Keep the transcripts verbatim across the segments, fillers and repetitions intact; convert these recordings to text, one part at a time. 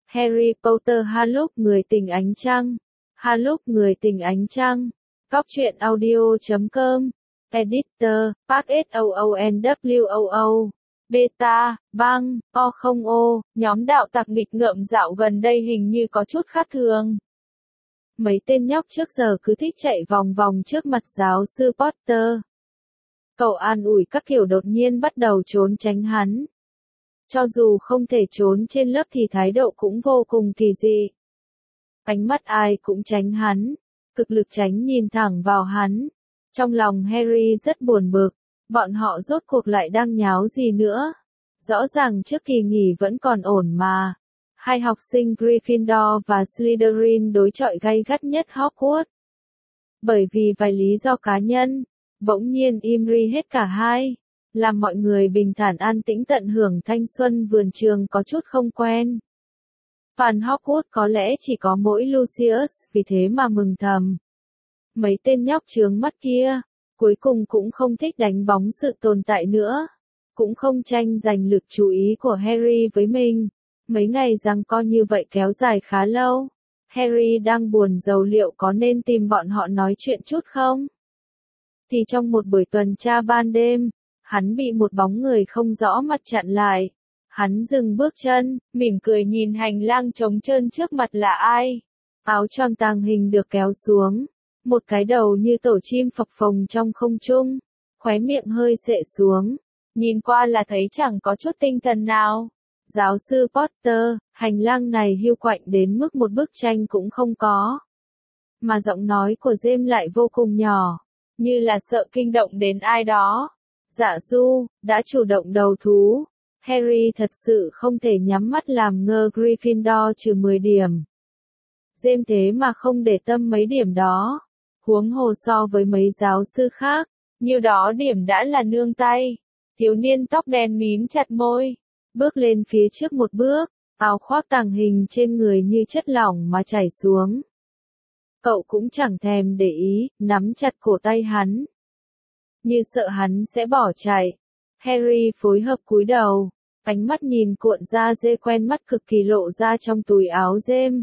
Harry Potter Haluk người tình ánh trăng. Haluk người tình ánh trăng. Cóc truyện audio chấm com. Editor, Park S O O N W O O. Beta, băng, O không O, nhóm đạo tặc nghịch ngợm dạo gần đây hình như có chút khác thường. Mấy tên nhóc trước giờ cứ thích chạy vòng vòng trước mặt giáo sư Potter. Cậu an ủi các kiểu đột nhiên bắt đầu trốn tránh hắn. Cho dù không thể trốn trên lớp thì thái độ cũng vô cùng kỳ dị. Ánh mắt ai cũng tránh hắn, cực lực tránh nhìn thẳng vào hắn. Trong lòng Harry rất buồn bực, bọn họ rốt cuộc lại đang nháo gì nữa. Rõ ràng trước kỳ nghỉ vẫn còn ổn mà. Hai học sinh Gryffindor và Slytherin đối chọi gay gắt nhất Hogwarts. Bởi vì vài lý do cá nhân, bỗng nhiên im ri hết cả hai, làm mọi người bình thản an tĩnh tận hưởng thanh xuân vườn trường có chút không quen. Fan Hogwarts có lẽ chỉ có mỗi Lucius vì thế mà mừng thầm. Mấy tên nhóc chướng mắt kia, cuối cùng cũng không thích đánh bóng sự tồn tại nữa, cũng không tranh giành lực chú ý của Harry với mình. Mấy ngày giằng co như vậy kéo dài khá lâu. Harry đang buồn rầu liệu có nên tìm bọn họ nói chuyện chút không? Thì trong một buổi tuần tra ban đêm, hắn bị một bóng người không rõ mặt chặn lại. Hắn dừng bước chân, mỉm cười nhìn hành lang trống trơn trước mặt là ai. Áo choàng tàng hình được kéo xuống, một cái đầu như tổ chim phập phồng trong không trung, khóe miệng hơi xệ xuống, nhìn qua là thấy chẳng có chút tinh thần nào. Giáo sư Potter, hành lang này hiu quạnh đến mức một bức tranh cũng không có. Mà giọng nói của James lại vô cùng nhỏ, như là sợ kinh động đến ai đó. Dạ Du, đã chủ động đầu thú. Harry thật sự không thể nhắm mắt làm ngơ Gryffindor trừ mười điểm. James thế mà không để tâm mấy điểm đó. Huống hồ so với mấy giáo sư khác, nhiêu đó điểm đã là nương tay. Thiếu niên tóc đen mím chặt môi, bước lên phía trước một bước, áo khoác tàng hình trên người như chất lỏng mà chảy xuống. Cậu cũng chẳng thèm để ý, nắm chặt cổ tay hắn, như sợ hắn sẽ bỏ chạy. Harry phối hợp cúi đầu, ánh mắt nhìn cuộn da dê quen mắt cực kỳ lộ ra trong túi áo James.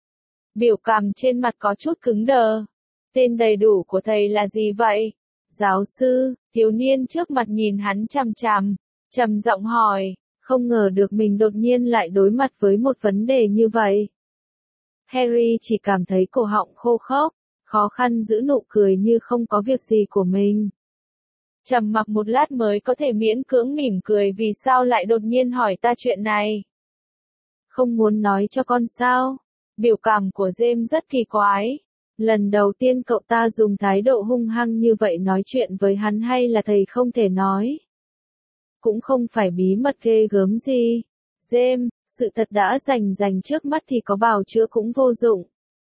Biểu cảm trên mặt có chút cứng đờ. Tên đầy đủ của thầy là gì vậy? Giáo sư, thiếu niên trước mặt nhìn hắn chằm chằm, trầm giọng hỏi, không ngờ được mình đột nhiên lại đối mặt với một vấn đề như vậy. Harry chỉ cảm thấy cổ họng khô khốc, khó khăn giữ nụ cười như không có việc gì của mình. Trầm mặc một lát mới có thể miễn cưỡng mỉm cười vì sao lại đột nhiên hỏi ta chuyện này. Không muốn nói cho con sao? Biểu cảm của James rất kỳ quái. Lần đầu tiên cậu ta dùng thái độ hung hăng như vậy nói chuyện với hắn hay là thầy không thể nói? Cũng không phải bí mật ghê gớm gì. James, sự thật đã rành rành trước mắt thì có bào chữa cũng vô dụng.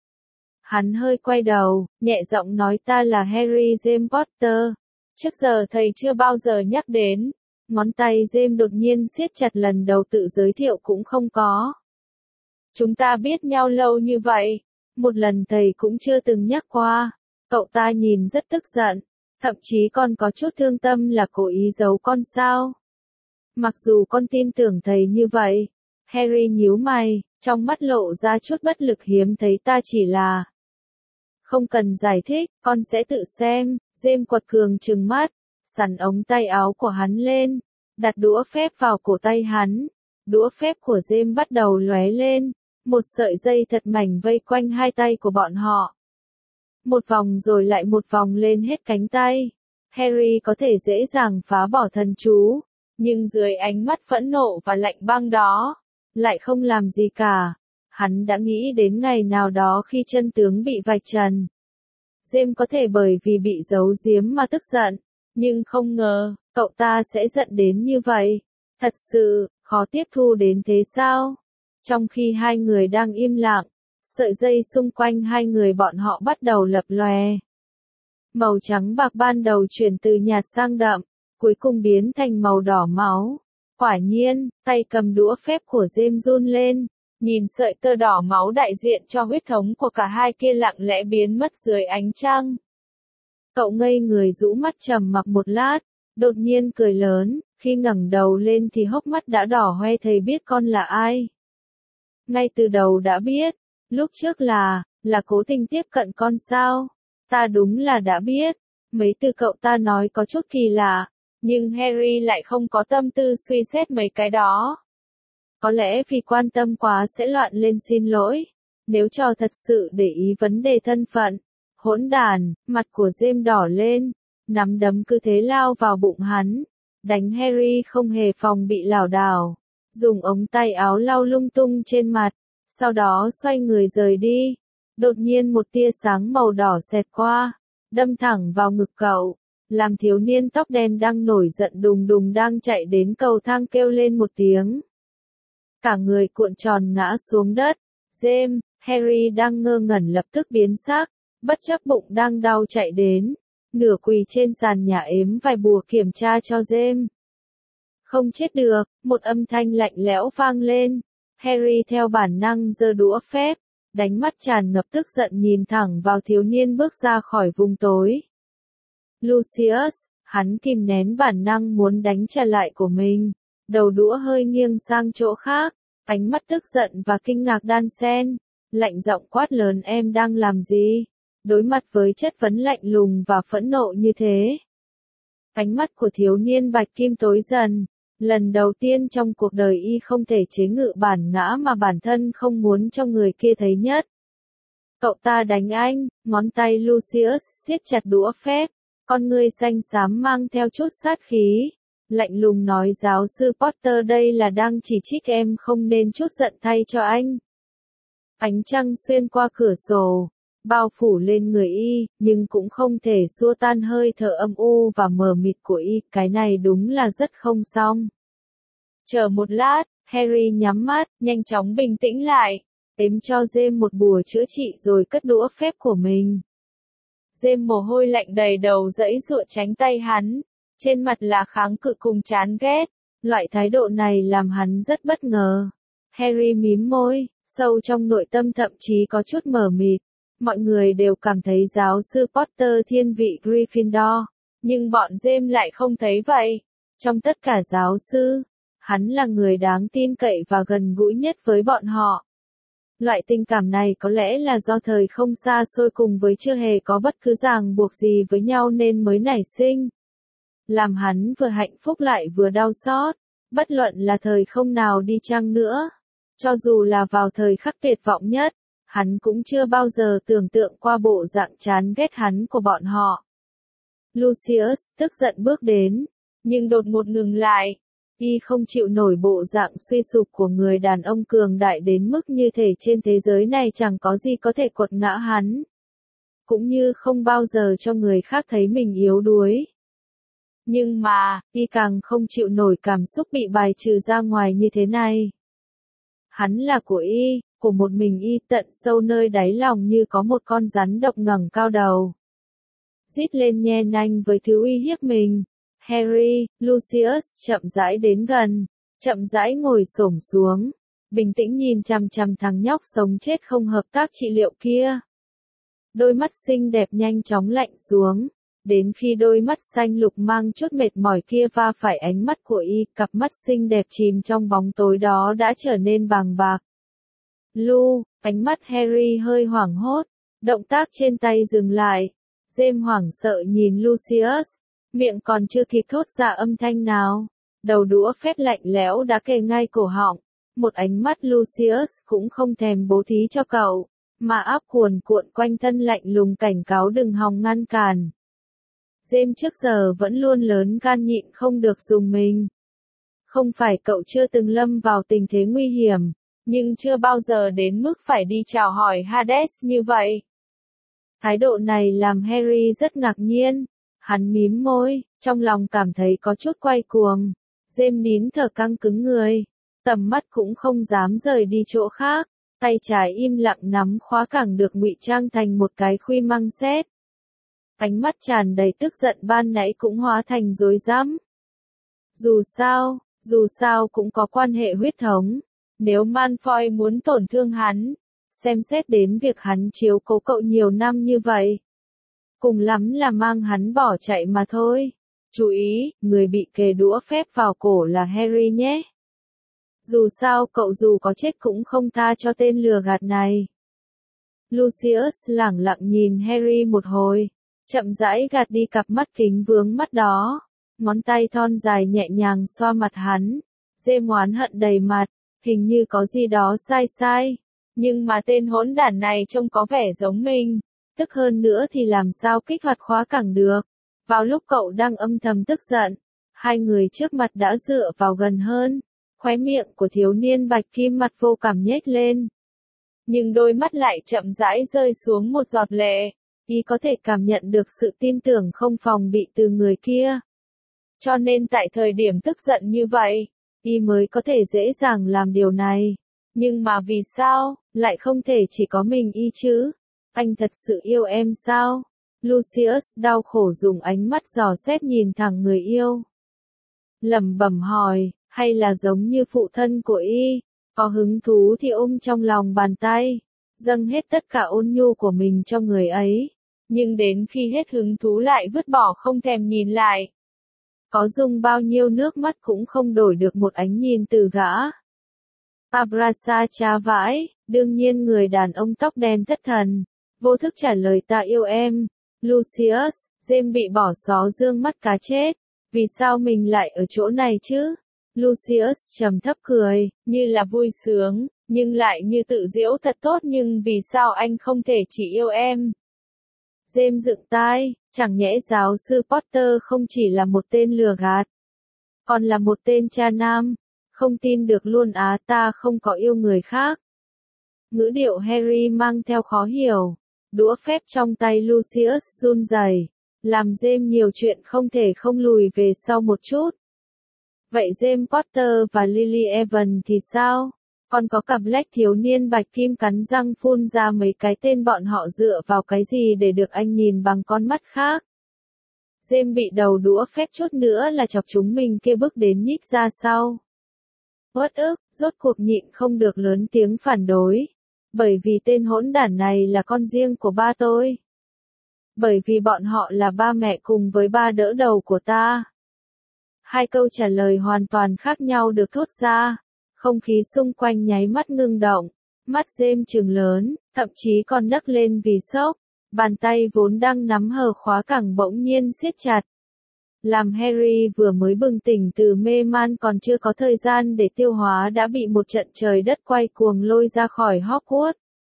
Hắn hơi quay đầu, nhẹ giọng nói ta là Harry James Potter. Trước giờ thầy chưa bao giờ nhắc đến. Ngón tay James đột nhiên siết chặt lần đầu tự giới thiệu cũng không có. Chúng ta biết nhau lâu như vậy. Một lần thầy cũng chưa từng nhắc qua. Cậu ta nhìn rất tức giận. Thậm chí còn có chút thương tâm là cố ý giấu con sao. Mặc dù con tin tưởng thầy như vậy. Harry nhíu mày, trong mắt lộ ra chút bất lực hiếm thấy ta chỉ là. Không cần giải thích, con sẽ tự xem. James quật cường trừng mắt, sắn ống tay áo của hắn lên, đặt đũa phép vào cổ tay hắn. Đũa phép của James bắt đầu lóe lên, một sợi dây thật mảnh vây quanh hai tay của bọn họ. Một vòng rồi lại một vòng lên hết cánh tay. Harry có thể dễ dàng phá bỏ thần chú, nhưng dưới ánh mắt phẫn nộ và lạnh băng đó, lại không làm gì cả. Hắn đã nghĩ đến ngày nào đó khi chân tướng bị vạch trần. James có thể bởi vì bị giấu giếm mà tức giận, nhưng không ngờ, cậu ta sẽ giận đến như vậy. Thật sự, khó tiếp thu đến thế sao? Trong khi hai người đang im lặng, sợi dây xung quanh hai người bọn họ bắt đầu lập lòe. Màu trắng bạc ban đầu chuyển từ nhạt sang đậm, cuối cùng biến thành màu đỏ máu. Quả nhiên, tay cầm đũa phép của James run lên. Nhìn sợi tơ đỏ máu đại diện cho huyết thống của cả hai kia lặng lẽ biến mất dưới ánh trăng. Cậu ngây người rũ mắt trầm mặc một lát, đột nhiên cười lớn, khi ngẩng đầu lên thì hốc mắt đã đỏ hoe thầy biết con là ai. Ngay từ đầu đã biết. Lúc trước là, là cố tình tiếp cận con sao? Ta đúng là đã biết. Mấy từ cậu ta nói có chút kỳ lạ. Nhưng Harry lại không có tâm tư suy xét mấy cái đó. Có lẽ vì quan tâm quá sẽ loạn lên xin lỗi. Nếu trò thật sự để ý vấn đề thân phận. Hỗn đàn, mặt của James đỏ lên. Nắm đấm cứ thế lao vào bụng hắn. Đánh Harry không hề phòng bị lảo đảo. Dùng ống tay áo lau lung tung trên mặt. Sau đó xoay người rời đi. Đột nhiên một tia sáng màu đỏ xẹt qua. Đâm thẳng vào ngực cậu. Làm thiếu niên tóc đen đang nổi giận đùng đùng đang chạy đến cầu thang kêu lên một tiếng. Cả người cuộn tròn ngã xuống đất. James, Harry đang ngơ ngẩn lập tức biến sắc. Bất chấp bụng đang đau chạy đến. Nửa quỳ trên sàn nhà ếm vài bùa kiểm tra cho James. Không chết được, một âm thanh lạnh lẽo vang lên. Harry theo bản năng giơ đũa phép, đánh mắt tràn ngập tức giận nhìn thẳng vào thiếu niên bước ra khỏi vùng tối. Lucius, hắn kìm nén bản năng muốn đánh trả lại của mình, đầu đũa hơi nghiêng sang chỗ khác, ánh mắt tức giận và kinh ngạc đan xen, lạnh giọng quát lớn em đang làm gì? Đối mặt với chất vấn lạnh lùng và phẫn nộ như thế. Ánh mắt của thiếu niên bạch kim tối dần. Lần đầu tiên trong cuộc đời y không thể chế ngự bản ngã mà bản thân không muốn cho người kia thấy nhất. Cậu ta đánh anh, ngón tay Lucius siết chặt đũa phép, con ngươi xanh xám mang theo chút sát khí. Lạnh lùng nói giáo sư Potter đây là đang chỉ trích em không nên chút giận thay cho anh. Ánh trăng xuyên qua cửa sổ, bao phủ lên người y, nhưng cũng không thể xua tan hơi thở âm u và mờ mịt của y, cái này đúng là rất không xong. Chờ một lát, Harry nhắm mắt, nhanh chóng bình tĩnh lại, ếm cho James một bùa chữa trị rồi cất đũa phép của mình. James mồ hôi lạnh đầy đầu dãy dụa tránh tay hắn, trên mặt là kháng cự cùng chán ghét, loại thái độ này làm hắn rất bất ngờ. Harry mím môi, sâu trong nội tâm thậm chí có chút mờ mịt. Mọi người đều cảm thấy giáo sư Potter thiên vị Gryffindor, nhưng bọn James lại không thấy vậy. Trong tất cả giáo sư, hắn là người đáng tin cậy và gần gũi nhất với bọn họ. Loại tình cảm này có lẽ là do thời không xa xôi cùng với chưa hề có bất cứ ràng buộc gì với nhau nên mới nảy sinh. Làm hắn vừa hạnh phúc lại vừa đau xót, bất luận là thời không nào đi chăng nữa. Cho dù là vào thời khắc tuyệt vọng nhất, hắn cũng chưa bao giờ tưởng tượng qua bộ dạng chán ghét hắn của bọn họ. Lucius tức giận bước đến, nhưng đột ngột ngừng lại. Y không chịu nổi bộ dạng suy sụp của người đàn ông cường đại đến mức như thể trên thế giới này chẳng có gì có thể quật ngã hắn. Cũng như không bao giờ cho người khác thấy mình yếu đuối. Nhưng mà, y càng không chịu nổi cảm xúc bị bài trừ ra ngoài như thế này. Hắn là của y, của một mình y, tận sâu nơi đáy lòng như có một con rắn độc ngẩng cao đầu. Rít lên nhe nanh với thứ uy hiếp mình. Harry, Lucius chậm rãi đến gần, chậm rãi ngồi xổm xuống, bình tĩnh nhìn chằm chằm thằng nhóc sống chết không hợp tác trị liệu kia. Đôi mắt xinh đẹp nhanh chóng lạnh xuống, đến khi đôi mắt xanh lục mang chút mệt mỏi kia va phải ánh mắt của y, cặp mắt xinh đẹp chìm trong bóng tối đó đã trở nên vàng bạc. Lu, ánh mắt Harry hơi hoảng hốt, động tác trên tay dừng lại. James hoảng sợ nhìn Lucius, miệng còn chưa kịp thốt ra âm thanh nào, đầu đũa phép lạnh lẽo đã kề ngay cổ họng. Một ánh mắt Lucius cũng không thèm bố thí cho cậu, mà áp cuồn cuộn quanh thân lạnh lùng cảnh cáo đừng hòng ngăn cản. James trước giờ vẫn luôn lớn gan nhịn không được dùng mình. Không phải cậu chưa từng lâm vào tình thế nguy hiểm, nhưng chưa bao giờ đến mức phải đi chào hỏi Hades như vậy. Thái độ này làm Harry rất ngạc nhiên. Hắn mím môi, trong lòng cảm thấy có chút quay cuồng. James nín thở căng cứng người, tầm mắt cũng không dám rời đi chỗ khác, tay trái im lặng nắm khóa cảng được ngụy trang thành một cái khuy măng xét. Ánh mắt tràn đầy tức giận ban nãy cũng hóa thành rối rắm. Dù sao, dù sao cũng có quan hệ huyết thống, nếu Malfoy muốn tổn thương hắn, xem xét đến việc hắn chiếu cố cậu nhiều năm như vậy. Cùng lắm là mang hắn bỏ chạy mà thôi. Chú ý, người bị kề đũa phép vào cổ là Harry nhé. Dù sao cậu dù có chết cũng không tha cho tên lừa gạt này. Lucius lẳng lặng nhìn Harry một hồi, chậm rãi gạt đi cặp mắt kính vướng mắt đó. Ngón tay thon dài nhẹ nhàng xoa mặt hắn. James oán hận đầy mặt, hình như có gì đó sai sai. Nhưng mà tên hỗn đản này trông có vẻ giống mình. Tức hơn nữa thì làm sao kích hoạt khóa cảng được. Vào lúc cậu đang âm thầm tức giận, hai người trước mặt đã dựa vào gần hơn. Khóe miệng của thiếu niên bạch kim mặt vô cảm nhếch lên. Nhưng đôi mắt lại chậm rãi rơi xuống một giọt lệ. Y có thể cảm nhận được sự tin tưởng không phòng bị từ người kia. Cho nên tại thời điểm tức giận như vậy, Y mới có thể dễ dàng làm điều này. Nhưng mà vì sao, lại không thể chỉ có mình Y chứ? Anh thật sự yêu em sao? Lucius đau khổ dùng ánh mắt dò xét nhìn thẳng người yêu. Lẩm bẩm hỏi, hay là giống như phụ thân của Y, có hứng thú thì ôm trong lòng bàn tay, dâng hết tất cả ôn nhu của mình cho người ấy, nhưng đến khi hết hứng thú lại vứt bỏ không thèm nhìn lại. Có dùng bao nhiêu nước mắt cũng không đổi được một ánh nhìn từ gã. Abrasa cha vãi, đương nhiên người đàn ông tóc đen thất thần, vô thức trả lời ta yêu em. Lucius, James bị bỏ xó dương mắt cá chết, vì sao mình lại ở chỗ này chứ? Lucius trầm thấp cười, như là vui sướng, nhưng lại như tự giễu thật tốt, nhưng vì sao anh không thể chỉ yêu em? James dựng tai, chẳng nhẽ giáo sư Potter không chỉ là một tên lừa gạt, còn là một tên cha nam, không tin được luôn á, ta không có yêu người khác. Ngữ điệu Harry mang theo khó hiểu, đũa phép trong tay Lucius run rẩy, làm James nhiều chuyện không thể không lùi về sau một chút. Vậy James Potter và Lily Evans thì sao? Còn có cặp Black thiếu niên bạch kim cắn răng phun ra mấy cái tên bọn họ dựa vào cái gì để được anh nhìn bằng con mắt khác? James bị đầu đũa phép chút nữa là chọc chúng mình kia bước đến nhích ra sau. Uất ức, rốt cuộc nhịn không được lớn tiếng phản đối. Bởi vì tên hỗn đản này là con riêng của ba tôi. Bởi vì bọn họ là ba mẹ cùng với ba đỡ đầu của ta. Hai câu trả lời hoàn toàn khác nhau được thốt ra. Không khí xung quanh nháy mắt ngưng động. Mắt James trừng lớn, thậm chí còn nấc lên vì sốc. Bàn tay vốn đang nắm hờ khóa cảng bỗng nhiên siết chặt. Làm Harry vừa mới bừng tỉnh từ mê man còn chưa có thời gian để tiêu hóa đã bị một trận trời đất quay cuồng lôi ra khỏi Hogwarts.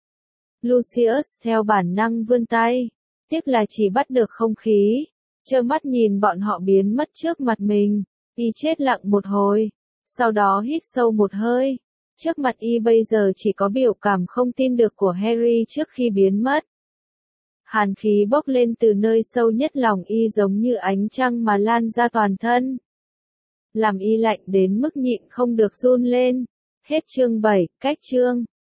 Lucius theo bản năng vươn tay, tiếc là chỉ bắt được không khí, trơ mắt nhìn bọn họ biến mất trước mặt mình. Y chết lặng một hồi, sau đó hít sâu một hơi. Trước mặt Y bây giờ chỉ có biểu cảm không tin được của Harry trước khi biến mất. Hàn khí bốc lên từ nơi sâu nhất lòng Y giống như ánh trăng mà lan ra toàn thân. Làm Y lạnh đến mức nhịn không được run lên. Hết chương bảy, cách chương.